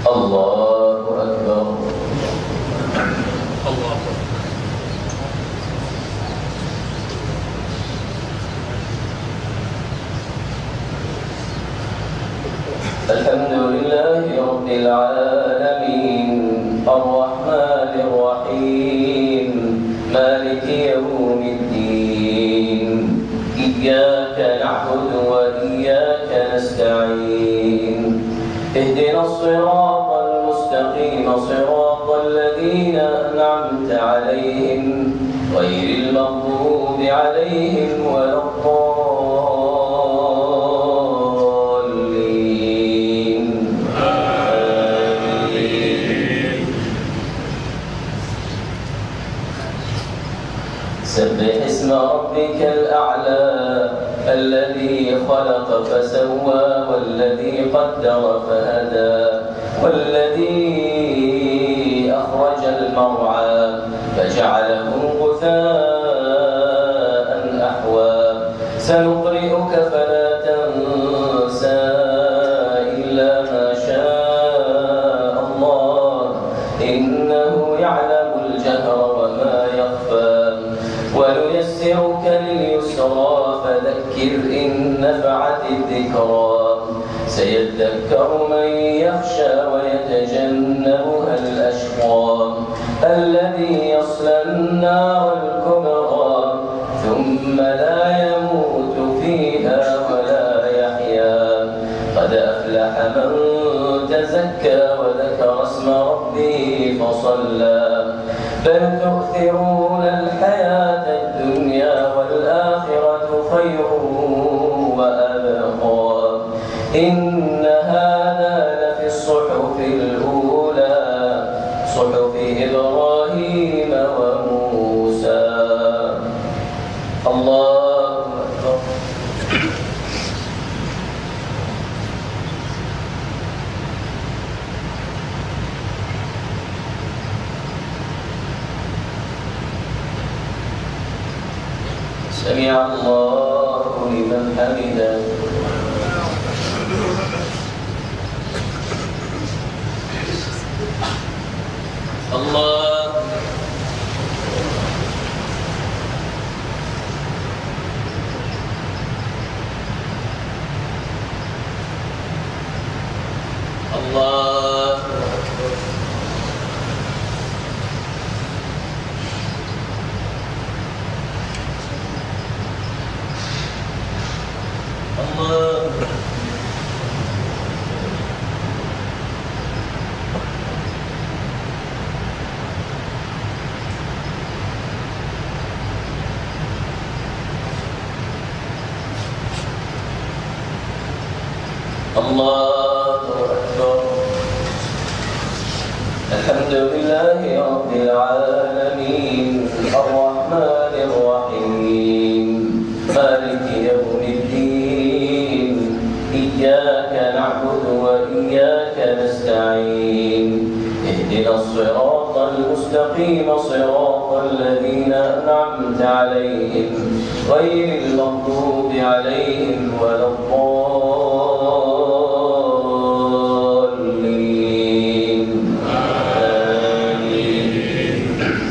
الله أكبر. الله أكبر. الحمد لله رب العالمين الرحمن الرحيم مالك يوم الدين إياك نعبد وإياك نستعين اهدنا الصراط المستقيم صراط الذين أنعمت عليهم غير المغضوب عليهم ولا الضالين. آمين. سبح اسم ربك الأعلى الذي خلق فسوى والذي قدر فهدى والذي أخرج المرعى فجعله غثاء أحوى سنقرئك فلا تنسى إلا ما شاء الله إنه يعلم الجهر وما يخفى ونيسرك لليسرى فذكر إن نفعت الذكرى سيذكر من يخشى ويتجنبها الأشقى الذي يصلى النار الكبرى ثم لا يموت فيها ولا يحيا قد أفلح من تزكى وذكر اسم ربه فصلى بل تؤثرون الحياة الدنيا والآخرة خير وأبقى إن هذا لفي الصحف الأولى صحف إبراهيم وموسى. الله أكبر. سمع الله لمن حمده. الله الله الله الله أكبر. الحمد لله رب العالمين الرحمن الرحيم مالك يوم الدين إياك نعبد وإياك نستعين اهدنا الصراط المستقيم صراط الذين أنعمت عليهم غير المغضوب عليهم ولا الضالين. آمين.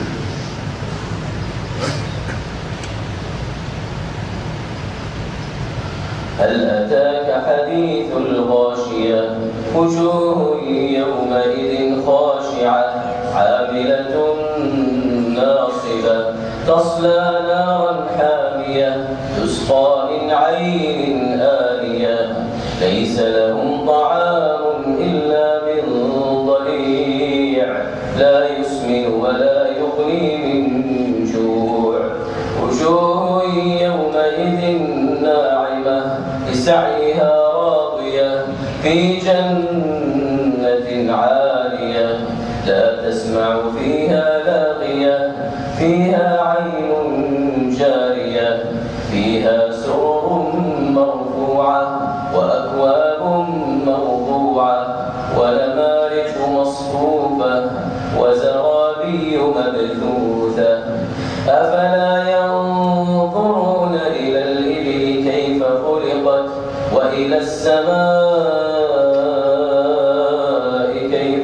هل أتاك حديث الغاشية وجوه يومئذ خاشعة عاملة ناصبة تصلى نارا حامية تسقى من عين آنية ليس لهم طعام إلا من ضريع لا يسمن ولا يغني من جوع وجوه يومئذ ناعمة لسعيها راضية في جنة عالية لا تسمع فيها لاغية فيها عين جارية فيها سرر مرفوعة وأكواب موضوعة ونمارق مصفوفة وزرابي مبثوثة أفلا ينظرون إلى الإبل كيف خلقت وإلى السماء كيف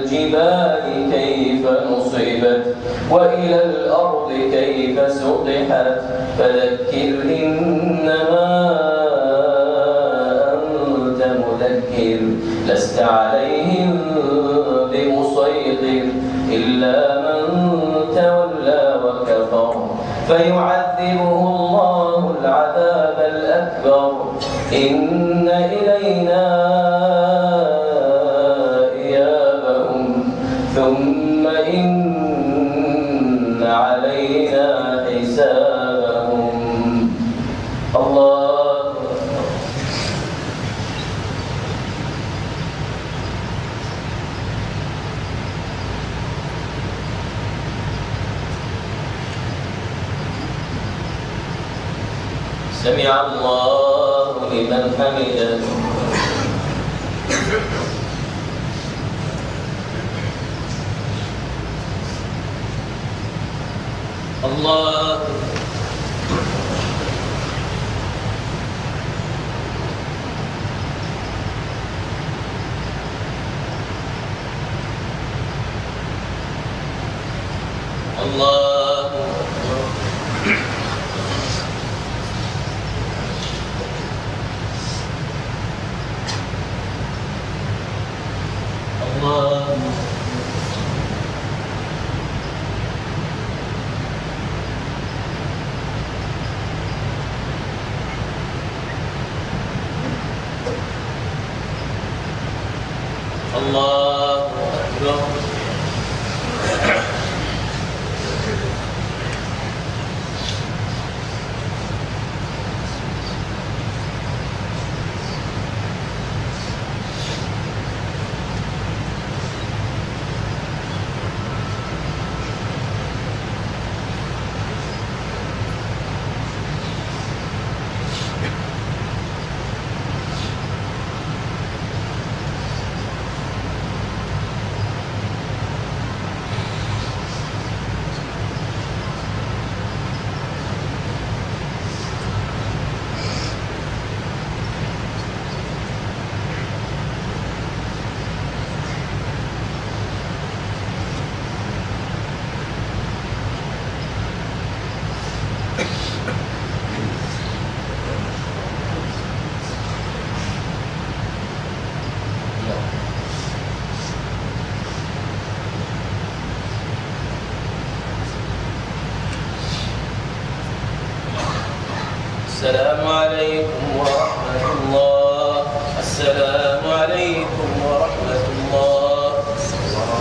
الجبال كيف نصبت وإلى الأرض كيف سطحت فذكر إنما أنت مذكر لست عليهم بمسيطر إلا من تولى وكفر فيعذبه الله العذاب الأكبر إن إلينا إيابهم ثم إن علينا حسابهم الله سمع الله لمن حمده الله الله الله أكبر السلام عليكم ورحمة الله. السلام